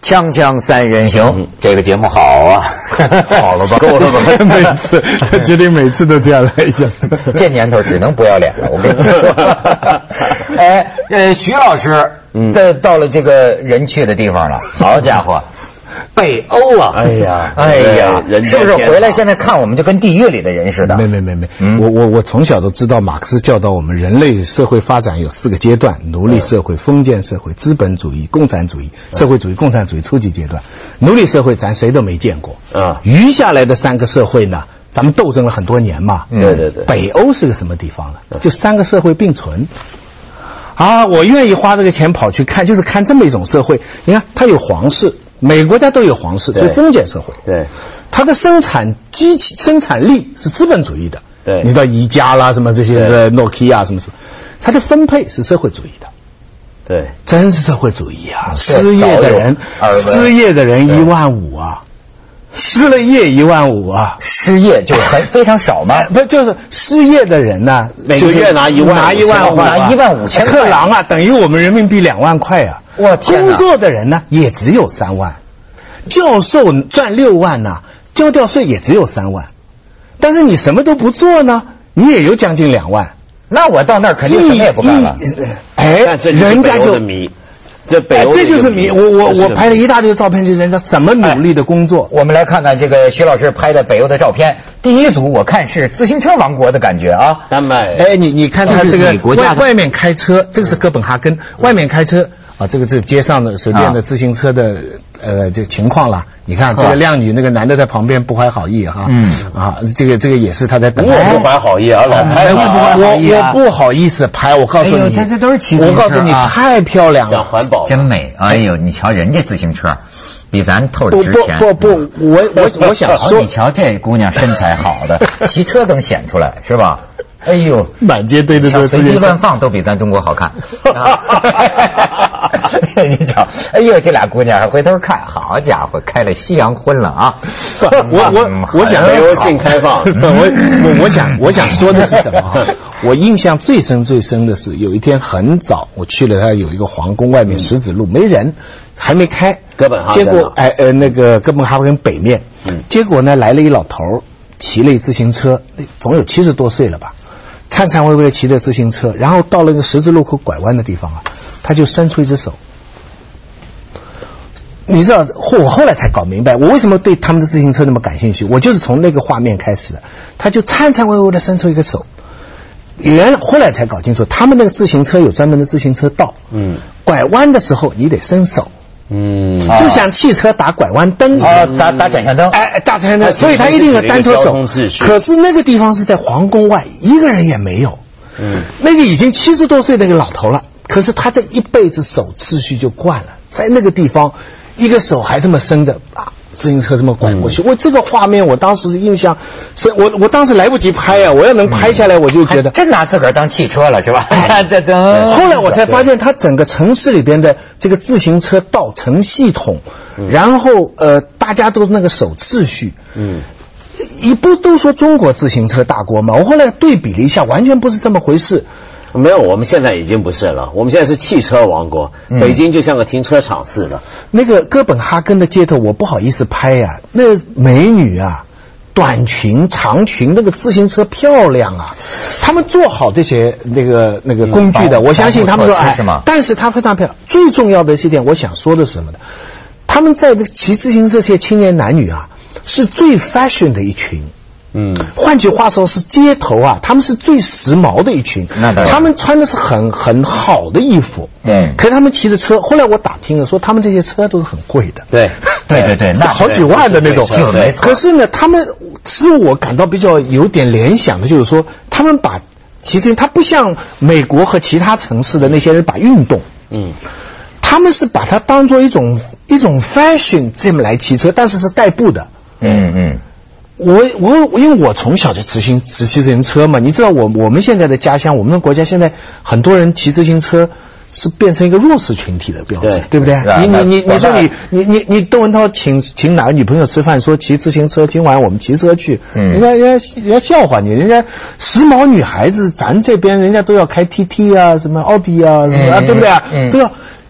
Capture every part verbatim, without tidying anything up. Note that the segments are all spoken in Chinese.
锵锵三人行，嗯、这个节目好啊， 好了吧，够了吧？每次他决定每次都这样来一下， 这年头只能不要脸了，我跟你说。哎，呃，徐老师，嗯，这到了这个人去的地方了，好家伙。北欧啊！ 哎呀， 哎呀，是不是回来现在看我们就跟地狱里的人似的？ 没没没没，嗯、我我我从小都知道，马克思教导我们人类社会发展有四个阶段：奴隶社会、封建社会、资本主义、共产主义、社会主义、共产主义初级阶段。奴隶社会咱谁都没见过啊，余下来的三个社会呢，咱们斗争了很多年嘛。 嗯、对对对。 北欧是个什么地方呢？就三个社会并存。啊，我愿意花这个钱跑去看，就是看这么一种社会。你看，它有皇室。每个国家都有皇室，所以封建社会。 对， 它的生产机器生产力是资本主义的。 对， 你知道宜家啦，什么这些的诺基亚什么什么，它的分配是社会主义的。 对， 真是社会主义啊！失业的人，失业的人一万五啊，失了业一万五啊， 失业就很非常少吗？ 不就是失业的人呢？ 每个月拿一万， 拿一万五， 拿一万五千克朗啊，等于我们人民币两万块啊！ 我天哪！ 工作的人呢也只有三万，教授赚六万呐、啊，交掉税也只有三万，但是你什么都不做呢，你也有将近两万。 那我到那儿肯定什么也不干了。 哎，人家就迷。这北欧、 哎、这就是迷，我我我拍了一大堆照片，就是人家怎么努力的工作、 哎。我们来看看这个徐老师拍的北欧的照片。第一组我看是自行车王国的感觉啊， 丹麦。 哎，你你看他这个外外面开车，这个是哥本哈根，外面开车啊，这个是街上的随便的自行车的、啊、呃这个情况啦。你看这个靓女那个男的在旁边不怀好意哈，嗯啊，这个这个也是他在等。 我不怀好意啊，老拍我我不好意思拍，我告诉你， 这这都是骑自行车， 我告诉你太漂亮了， 讲环保真美。哎呦，你瞧人家自行车比咱透着值钱。 不不不，我我我想说， 你瞧这姑娘身材好的，骑车能显出来是吧？哎呦， 满街堆的都是随地乱放都比咱中国好看。你瞧，哎呦，这俩姑娘还回头看，好家伙，开了西洋婚了啊！ 我我我想北欧性开放， 我我我想我想说的是什么？我印象最深最深的是有一天很早，我去了他有一个皇宫外面石子路没人，还没开， 哥本哈根， 结果哎呃那个哥本哈根北面，嗯，结果呢来了一老头，骑了一自行车，总有七十多岁了吧。颤颤巍巍骑着自行车，然后到了那个十字路口拐弯的地方啊，他就伸出一只手。你知道，我后来才搞明白，我为什么对他们的自行车那么感兴趣，我就是从那个画面开始的。他就颤颤巍巍的伸出一个手，原来后来才搞清楚，他们那个自行车有专门的自行车道，嗯，拐弯的时候你得伸手。嗯，就像汽车打拐弯灯啊，打打转向灯， 哎，打转向灯，所以他一定要单脱手。可是那个地方是在皇宫外，一个人也没有。嗯，那个已经七十多岁那个老头了，可是他这一辈子手秩序就惯了，在那个地方，一个手还这么伸着啊。自行车这么拐过去，嗯、我这个画面我当时印象是我我当时来不及拍啊，我要能拍下来我就觉得、 嗯、真拿自个儿当汽车了是吧？ 这这后来我才发现，它整个城市里边的这个自行车道成系统，嗯、然后呃大家都那个守秩序，嗯，你不都说中国自行车大国吗？我后来对比了一下，完全不是这么回事。 没有，我们现在已经不是了，我们现在是汽车王国，嗯、北京就像个停车场似的。 那个哥本哈根的街头，我不好意思拍呀、啊，那美女啊，短裙、长裙，那个自行车漂亮啊，他们做好这些那个那个工具的，嗯、我相信他们说哎，但是它非常漂亮。最重要的是一点，我想说的是什么呢？他们在这个骑自行车这些青年男女啊，是最 fashion 的一群。嗯，换句话说是街头啊，他们是最时髦的一群。那他们穿的是很很好的衣服，嗯，可是他们骑的车，后来我打听了，说他们这些车都是很贵的， 对， 对对对， 那好几万的那种， 就没错。 可是呢，他们使我感到比较有点联想的，就是说，他们把其实他不像美国和其他城市的那些人把运动，嗯，他们是把它当做一种一种 fashion 这么来骑车，但是是代步的，嗯嗯。我我因为我从小就骑行骑自行车嘛，你知道我我们现在的家乡，我们的国家现在很多人骑自行车是变成一个弱势群体的标志，对, 对不对？你你你你说你你你你窦文涛请请哪个女朋友吃饭，说骑自行车，今晚我们骑车去，嗯，人家人家人家笑话你，人家时髦女孩子，咱这边人家都要开 T T 啊，什么奥迪啊，什么啊，对不对啊？嗯，都要。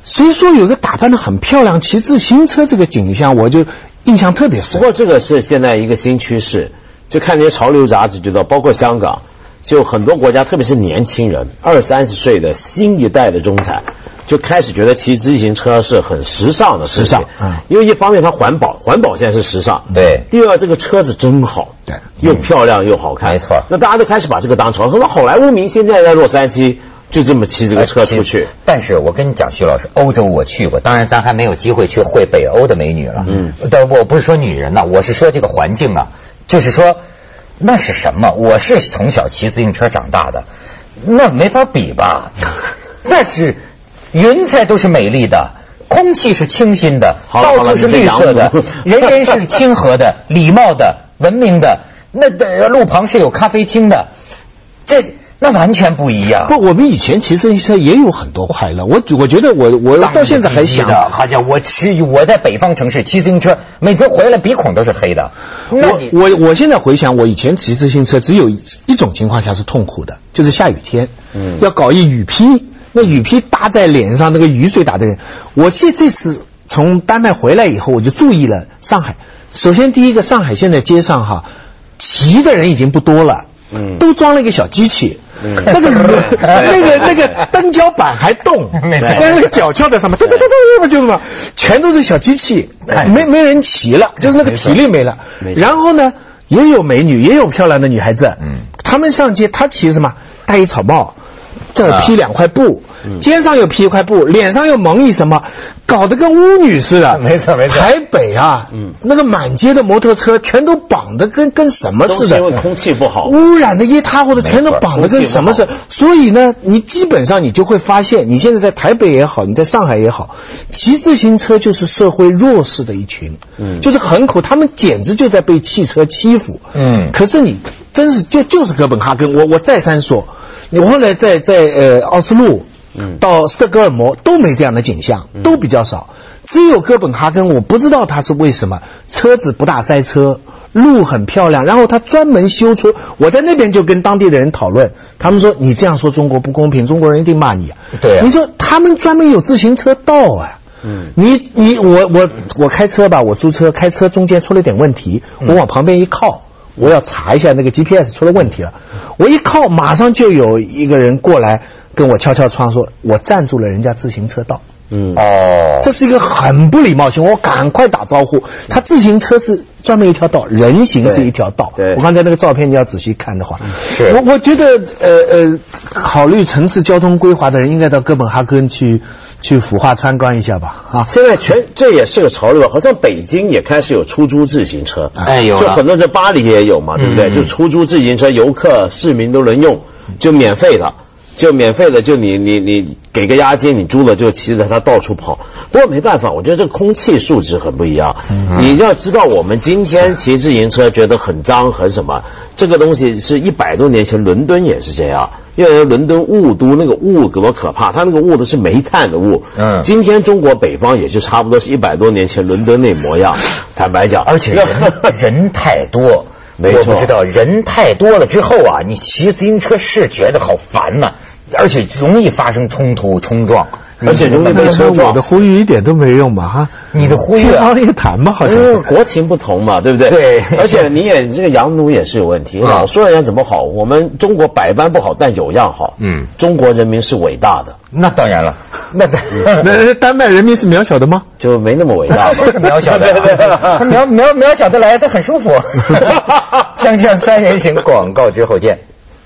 所以说有个打扮得很漂亮骑自行车这个景象，我就印象特别深。 不过这个是现在一个新趋势，就看这些潮流杂志知道，包括香港，就很多国家，特别是年轻人，二三十岁的新一代的中产，就开始觉得骑自行车是很时尚的事情。时尚，嗯，因为一方面它环保，环保现在是时尚， 对。 第二，这个车子真好， 对， 又漂亮又好看， 没错。 那大家都开始把这个当潮，很多好莱坞明星现在在洛杉矶就这么骑这个车出去。 但是我跟你讲，徐老师，欧洲我去过，当然咱还没有机会去会北欧的美女了。嗯，但我不是说女人呐，我是说这个环境啊，就是说那是什么？我是从小骑自行车长大的，那没法比吧？那是云彩都是美丽的，空气是清新的，到处是绿色的，人人是亲和的、礼貌的、文明的。那的路旁是有咖啡厅的，这。那完全不一样。 不，我们以前骑自行车也有很多快乐。我我觉得我我到现在还想， 好像我骑我在北方城市骑自行车，每次回来鼻孔都是黑的。 我我我现在回想，我以前骑自行车只有一种情况下是痛苦的，就是下雨天，嗯，要搞一雨披，那雨披搭在脸上，那个雨水打的。我这这次从丹麦回来以后，我就注意了上海。首先第一个，上海现在街上哈骑的人已经不多了，嗯，都装了一个小机器。嗯、那个那个那个蹬脚板还动，那个脚翘在上面，咚咚咚咚，就是嘛，全都是小机器，没没人骑了，就是那个体力没了。然后呢，也有美女，也有漂亮的女孩子，嗯，她们上街，她骑什么？戴一草帽，这儿披两块布，啊、肩上又披一块布，脸上又蒙一什么，搞得跟巫女似的。 没错没错。 台北啊，嗯，那个满街的摩托车全都绑得跟跟什么似的， 因为空气不好， 污染的一塌糊涂，全都绑得跟什么似的。所以呢，你基本上你就会发现，你现在在台北也好，你在上海也好，骑自行车就是社会弱势的一群，嗯，就是很苦，他们简直就在被汽车欺负，嗯。可是你真是就就是哥本哈根，我我再三说。你后来在在呃奥斯陆，嗯，到斯德哥尔摩都没这样的景象，都比较少。只有哥本哈根，我不知道它是为什么，车子不大塞车，路很漂亮，然后他专门修出。我在那边就跟当地的人讨论，他们说你这样说中国不公平，中国人一定骂你啊。 对啊， 你说他们专门有自行车道啊。嗯，你你我我我开车吧，我租车开车中间出了点问题，我往旁边一靠。我要查一下那个 G P S 出了问题了，我一靠马上就有一个人过来跟我敲敲窗说我占住了人家自行车道。嗯，哦，这是一个很不礼貌行为，我赶快打招呼。他自行车是专门一条道，人行是一条道。对，我刚才那个照片你要仔细看的话，是我我觉得呃呃，考虑城市交通规划的人应该到哥本哈根去去俯瞰参观一下吧。啊， 现在全这也是个潮流，好像北京也开始有出租自行车， 哎有， 就很多这巴黎也有嘛，对不对？嗯、就出租自行车，游客市民都能用，就免费的。就免费的，就你你你给个押金，你租了就骑着它到处跑。不过没办法，我觉得这个空气素质很不一样。嗯、你要知道，我们今天骑自行车觉得很脏很什么，这个东西是一百多年前伦敦也是这样，因为伦敦雾都那个雾多可怕，它那个雾都是煤炭的雾。嗯，今天中国北方也就差不多是一百多年前伦敦那模样。坦白讲， 而且人人太多。我不知道，人太多了之后啊，你骑自行车是觉得好烦呐、啊，而且容易发生冲突冲撞， 而且容易被车撞。 我的呼吁一点都没用吧？哈， 你的呼吁啊， 一谈嘛，好像是国情不同嘛，对不对？ 对， 而且你也这个洋奴也是有问题，老说人家怎么好，我们中国百般不好，但有样好。嗯，中国人民是伟大的。 那当然了，那那丹麦人民是渺小的吗？ 就没那么伟大， 是渺小的、啊，他渺渺渺小的来，他很舒服。锵锵三人行，广告之后见。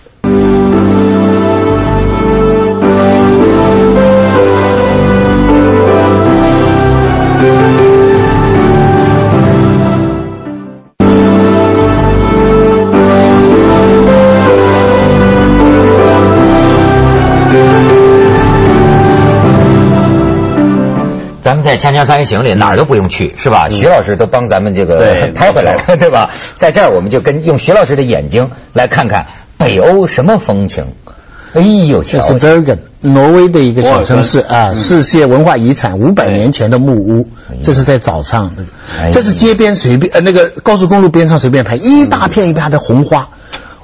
咱们在锵锵三人行里哪儿都不用去，是吧？徐老师都帮咱们这个拍回来了，对吧？在这儿我们就跟用徐老师的眼睛来看看北欧什么风情。哎呦， 这是 Bergen， 挪威的一个小城市啊，世界文化遗产，五百年前的木屋，这是在早上，这是街边随便呃那个高速公路边上随便拍，一大片一大片的红花。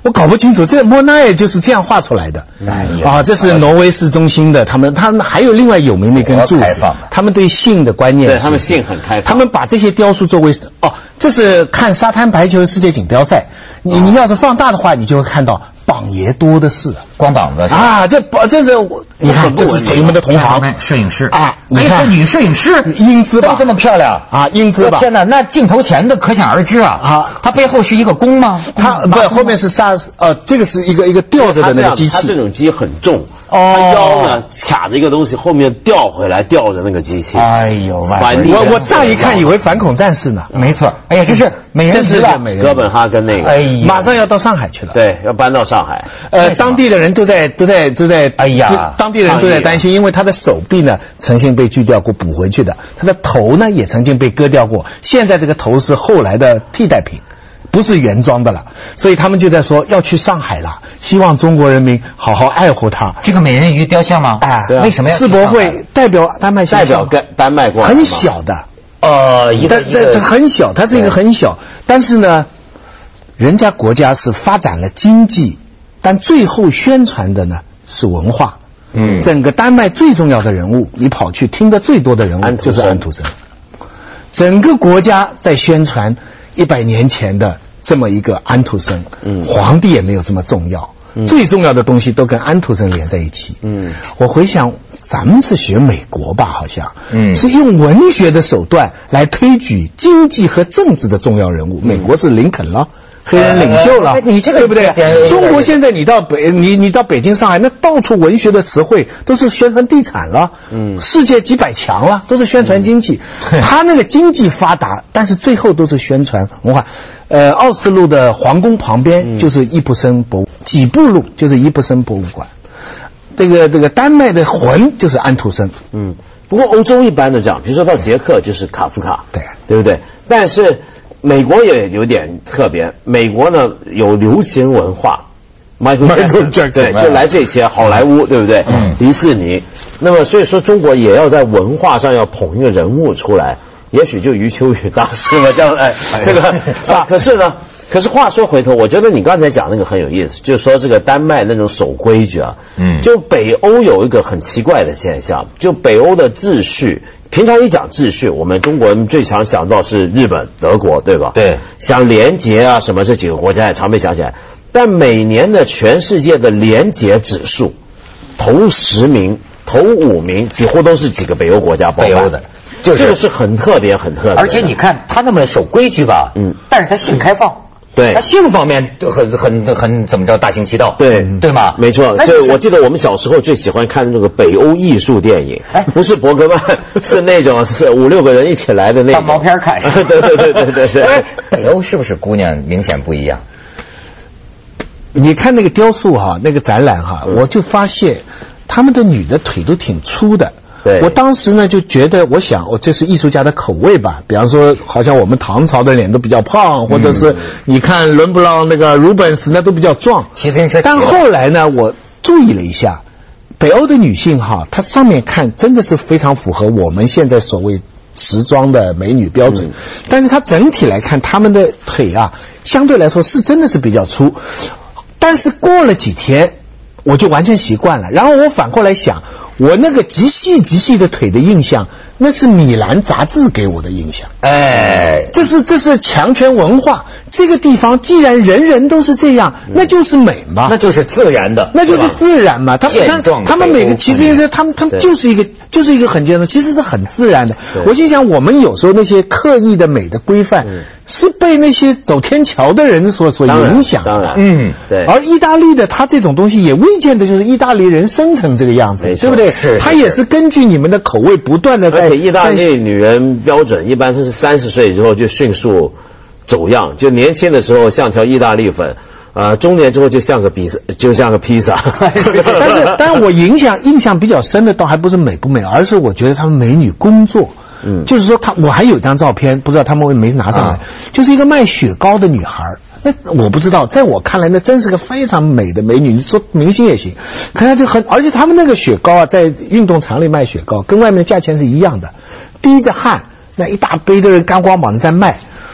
我搞不清楚，这莫奈就是这样画出来的。 哎呀啊，这是挪威市中心的，他们他们还有另外有名的一根柱子，他们对性的观念， 对他们性很开放， 他们把这些雕塑作为哦，这是看沙滩排球世界锦标赛，你你要是放大的话，你就会看到榜爷多的是， 光膀子啊，这这是你看，这是朋友们的同行摄影师啊， 你看这女摄影师英姿吧， 都这么漂亮啊，英姿吧， 天哪，那镜头前的可想而知啊啊，它背后是一个弓吗？ 它不，后面是沙呃，这个是一个一个吊着的那个机器， 它这种机很重。哦，他腰呢卡着一个东西，后面吊回来吊着那个机器。 哎呦， 我我乍一看以为反恐战士呢。 没错，哎呀，这是美人是哥本哈根那个， 哎呀，马上要到上海去了。 对，要搬到上海。 呃，当地的人都在都在都在， 哎呀， 当地人都在担心，因为他的手臂呢曾经被锯掉过补回去的，他的头呢也曾经被割掉过，现在这个头是后来的替代品。不是原装的了，所以他们就在说要去上海了，希望中国人民好好爱护它。 这个美人鱼雕像吗？ 哎， 为什么要？ 世博会代表丹麦， 代表丹麦过来， 很小的， 呃，一个一个很小，它是一个很小，但是呢，人家国家是发展了经济，但最后宣传的呢是文化。嗯，整个丹麦最重要的人物，你跑去听的最多的人物就是安徒生，整个国家在宣传。一百年前的这么一个安徒生，嗯，皇帝也没有这么重要，嗯，最重要的东西都跟安徒生连在一起，嗯，我回想咱们是学美国吧，好像，嗯，是用文学的手段来推举经济和政治的重要人物，嗯，美国是林肯了。黑人领袖了， 你这个对不对？中国现在你到北，你你到北京、上海，那到处文学的词汇都是宣传地产了，嗯，世界几百强了，都是宣传经济。嗯，他那个经济发达，但是最后都是宣传文化。呃，奥斯陆的皇宫旁边就是伊普森博物，几步路就是伊普森博物馆。这个这个丹麦的魂就是安徒生， 嗯。不过欧洲一般的这样，比如说到捷克就是卡夫卡， 对对不对？但是美国也有点特别，美国呢有流行文化 ，Michael Jackson， 对，就来这些好莱坞，对不对？嗯，迪士尼。那么所以说，中国也要在文化上要捧一个人物出来，也许就余秋雨大师了，这样哎，这个啊，可是呢。可是话说回头，我觉得你刚才讲那个很有意思，就是说这个丹麦那种守规矩啊，嗯，就北欧有一个很奇怪的现象，就北欧的秩序，平常一讲秩序，我们中国人最常想到是日本、德国，对吧？ 对， 像联结啊什么这几个国家也常被想起来，但每年的全世界的联结指数，头十名、头五名几乎都是几个北欧国家包办， 北欧的。就是这个是很特别、很特别， 而且你看他那么守规矩吧，嗯，但是他性开放。 对， 他性方面都很很很怎么着大行其道， 对对吗？ 没错，所以我记得我们小时候最喜欢看那个北欧艺术电影，不是伯格曼，是那种是五六个人一起来的那种当毛片看。 对对对对对对。 北欧是不是姑娘明显不一样？ 你看那个雕塑哈，那个展览哈，嗯、我就发现他们的女的腿都挺粗的。 对， 我当时呢就觉得，我想，我、哦、这是艺术家的口味吧。比方说，好像我们唐朝的脸都比较胖，或者是、嗯、你看伦勃朗那个鲁本斯那都比较壮。 骑自行车。 但后来呢，我注意了一下，北欧的女性哈，她上面看真的是非常符合我们现在所谓时装的美女标准，嗯、但是她整体来看，她们的腿啊，相对来说是真的是比较粗。但是过了几天，我就完全习惯了。然后我反过来想。我那个极细极细的腿的印象，那是米兰杂志给我的印象。哎，这是这是强权文化。这个地方既然人人都是这样，那就是美嘛， 那就是自然的， 那就是自然嘛。他们他们每个骑自行车，他们他们就是一个就是一个很简单，其实是很自然的。我心想，我们有时候那些刻意的美的规范，是被那些走天桥的人所所影响。 当然， 嗯，对。而意大利的他这种东西也未见得就是意大利人生成这个样子，对不对？ 是， 他也是根据你们的口味不断的在。 而且意大利女人标准一般都是三十岁之后就迅速走样，就年轻的时候像条意大利粉，呃，中年之后就像个比就像个披萨。 但是，但是我影响印象比较深的，倒还不是美不美，而是我觉得她们美女工作。嗯，就是说她，我还有一张照片，不知道他们为没拿上来，啊、就是一个卖雪糕的女孩。那我不知道，在我看来，那真是个非常美的美女。你说明星也行，可她就很，而且他们那个雪糕啊，在运动场里卖雪糕，跟外面的价钱是一样的，滴着汗，那一大杯的人干光膀子在卖。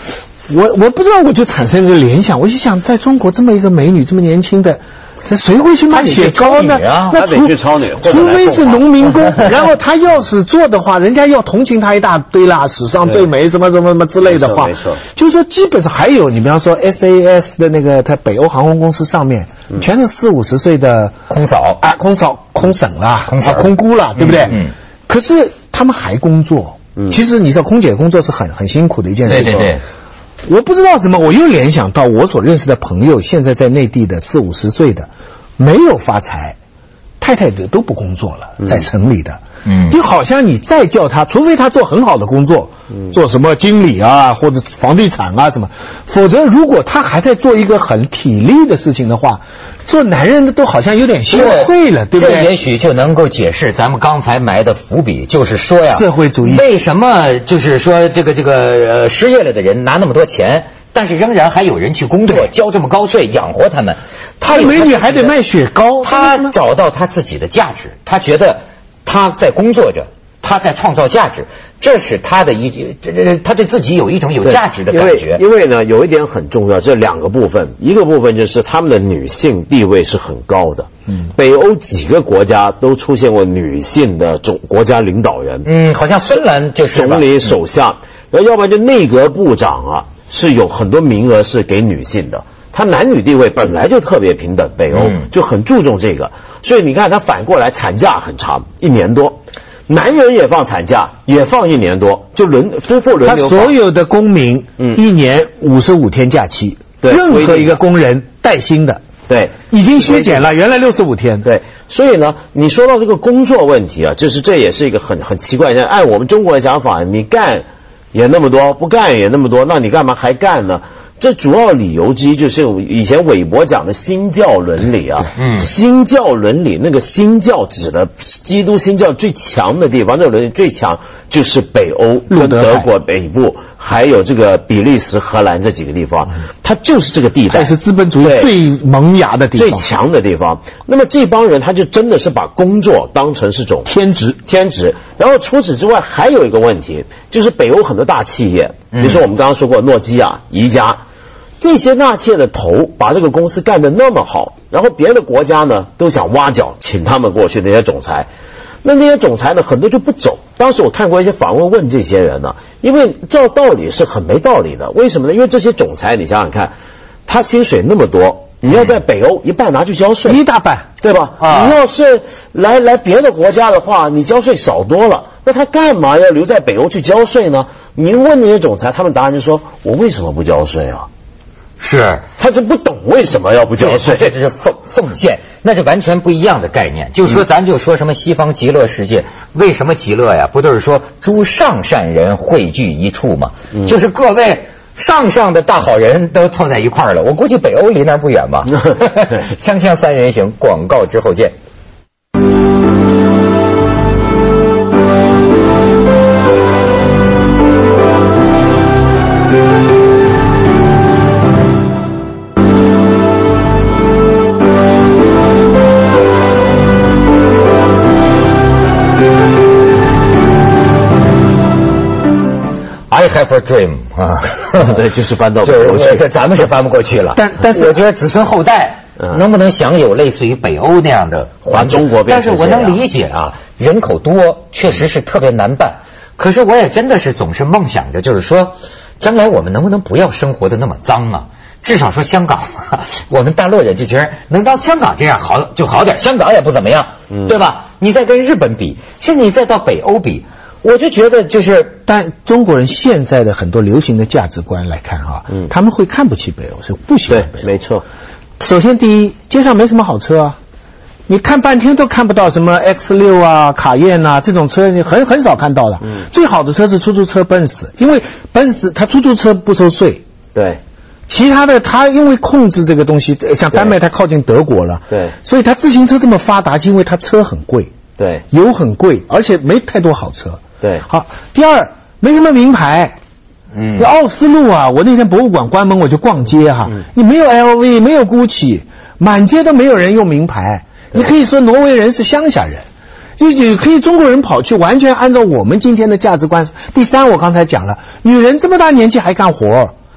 我我不知道，我就产生一个联想，我就想，在中国这么一个美女，这么年轻的，这谁会去卖雪糕呢？ 啊、 那他得去超女， 除非是农民工，然后他要是做的话，人家要同情他一大堆啦，史上最美什么什么什么之类的话， 没错， 就是说基本上还有，你比方说 S A S 的那个，他北欧航空公司上面、嗯、全是四五十岁的空嫂啊，空嫂、空婶啦， 空嫂、 啊、空姑啦，对不对？ 嗯。嗯可是他们还工作。嗯。其实你知道，空姐工作是很很辛苦的一件事情。 对对对。 我不知道什么，我又联想到我所认识的朋友，现在在内地的四五十岁的，没有发财，太太的都不工作了，在城里的，嗯，就好像你再叫他，除非他做很好的工作，嗯，做什么经理啊，或者房地产啊什么，否则如果他还在做一个很体力的事情的话，做男人的都好像有点羞愧了，对不对？ 这也许就能够解释咱们刚才埋的伏笔，就是说呀， 社会主义为什么就是说这个这个呃失业了的人拿那么多钱，但是仍然还有人去工作，交这么高税养活他们。他美女还得卖雪糕， 他找到他自己的价值，他觉得他在工作着，他在创造价值，这是他的一这这他对自己有一种有价值的感觉。 因为因为呢，有一点很重要，这两个部分，一个部分就是他们的女性地位是很高的。嗯，北欧几个国家都出现过女性的总国家领导人。 嗯，好像芬兰就是总理、首相，然后要不然就内阁部长啊，是有很多名额是给女性的。他男女地位本来就特别平等，北欧就很注重这个，所以你看他反过来产假很长，一年多。男人也放产假，也放一年多，就轮夫妇轮流放。 他所有的公民，嗯，一年五十五天假期，对，任何一个工人带薪的， 对， 已经削减了，原来六十五天， 对。所以呢，你说到这个工作问题啊，就是这也是一个很很奇怪的，按我们中国的想法，你干也那么多，不干也那么多，那你干嘛还干呢？这主要理由之一就是以前韦伯讲的新教伦理啊，嗯，新教伦理那个新教指的基督新教最强的地方，这个伦理最强就是北欧跟德国北部，还有这个比利时、荷兰这几个地方，它就是这个地带， 它是资本主义最萌芽的地方， 最强的地方。那么这帮人他就真的是把工作当成是种天职， 天职。然后除此之外还有一个问题，就是北欧很多大企业，比如说我们刚刚说过诺基亚、宜家。这些纳妾的头把这个公司干得那么好，然后别的国家呢都想挖角请他们过去，那些总裁，那那些总裁呢很多就不走。当时我看过一些访问，问这些人呢，因为照道理是很没道理的，为什么呢？因为这些总裁你想想看，他薪水那么多，你要在北欧一半拿去交税， 一大半， 对吧？ 啊， 你要是来来别的国家的话，你交税少多了，那他干嘛要留在北欧去交税呢？你问那些总裁，他们答案就说：我为什么不交税啊？ 是， 他就不懂为什么要不交税， 这就是奉奉献，那是完全不一样的概念。就是说，咱就说什么西方极乐世界，为什么极乐呀？不都是说诸上善人汇聚一处吗？嗯、就是各位上上的大好人都凑在一块儿了。我估计北欧离那儿不远吧。锵锵三人行，广告之后见。I have a dream 啊， 对，就是搬到北欧去， 这咱们是搬不过去了。但但是我觉得子孙后代能不能享有类似于北欧那样的环境？ 中国但是我能理解啊，人口多确实是特别难办。可是我也真的是总是梦想着，就是说，将来我们能不能不要生活的那么脏啊？至少说香港，我们大陆人就觉得能到香港这样好就好点，香港也不怎么样，对吧？你再跟日本比，甚至你再到北欧比。我就觉得就是， 但中国人现在的很多流行的价值观来看哈，嗯，他们会看不起北欧，是不喜欢北欧。 对，没错。 首先第一，街上没什么好车啊，你看半天都看不到什么 X 六 啊、卡宴啊这种车，你很很少看到的。嗯，最好的车是出租车奔驰，因为奔驰它出租车不收税。 对。 其他的，它因为控制这个东西，像丹麦它靠近德国了， 对， 所以它自行车这么发达，因为它车很贵， 对， 油很贵，而且没太多好车。 对， 好，第二没什么名牌，嗯，奥斯陆啊，我那天博物馆关门我就逛街哈，嗯、你没有 L V， 没有 Gucci， 满街都没有人用名牌，你可以说挪威人是乡下人，就也可以中国人跑去完全按照我们今天的价值观。第三，我刚才讲了，女人这么大年纪还干活，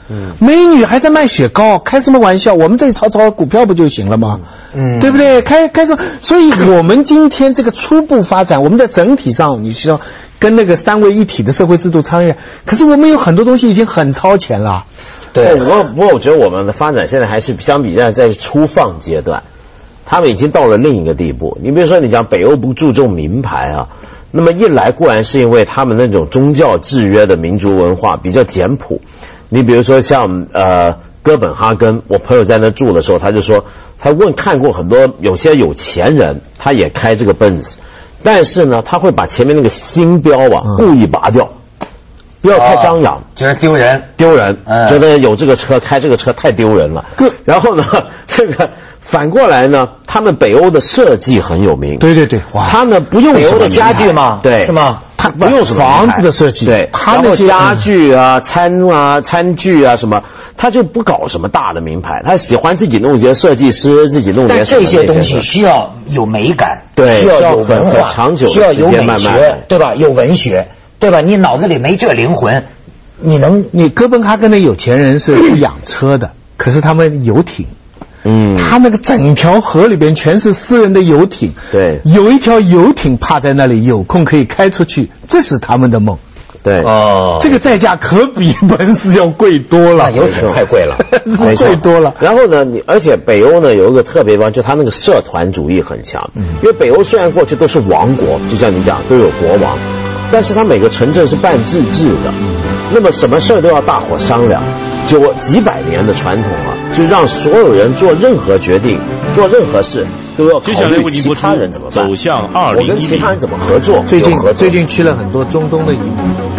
嗯，美女还在卖雪糕，开什么玩笑？我们这里炒炒股票不就行了吗？嗯，对不对？开开什么？所以我们今天这个初步发展，我们在整体上，你需要跟那个三位一体的社会制度超越。可是我们有很多东西已经很超前了。 对，不过不过我觉得我们的发展现在还是相比在在初放阶段，他们已经到了另一个地步。你比如说，你讲北欧不注重名牌啊。那么一来固然是因为他们那种宗教制约的民族文化比较简朴，你比如说像呃哥本哈根，我朋友在那住的时候，他就说他问看过很多有些有钱人，他也开这个奔驰，但是呢他会把前面那个星标啊故意拔掉，不要太张扬， 哦、觉得丢人， 丢人，嗯、觉得有这个车开这个车太丢人了。然后呢，这个反过来呢，他们北欧的设计很有名。 对对对， 哇，他呢不用什么的家具吗？ 对， 是吗？ 他不用什么房子的设计， 对， 他那些家具啊、餐啊、餐具啊什么，他就不搞什么大的名牌，他喜欢自己弄些设计师，自己弄些。 但这些东西需要有美感， 对， 需要有文化， 长久需要有美学，对吧？有文学。对吧？你脑子里没这灵魂，你能？ 你哥本哈根的有钱人是不养车的，可是他们游艇，嗯，他那个整条河里边全是私人的游艇， 对， 有一条游艇趴在那里，有空可以开出去，这是他们的梦。 对哦， 这个代价可比奔驰要贵多了， 游艇太贵了， 贵多了。 然后呢，你而且北欧呢有一个特别地方，就他那个社团主义很强，嗯，因为北欧虽然过去都是王国，就像你讲都有国王。但是他每个城镇是办自治的，那么什么事都要大伙商量，就几百年的传统啊，就让所有人做任何决定、做任何事都要考虑其他人怎么办， 走向二零一零， 我跟其他人怎么合作。 最近最近去了很多中东的移民。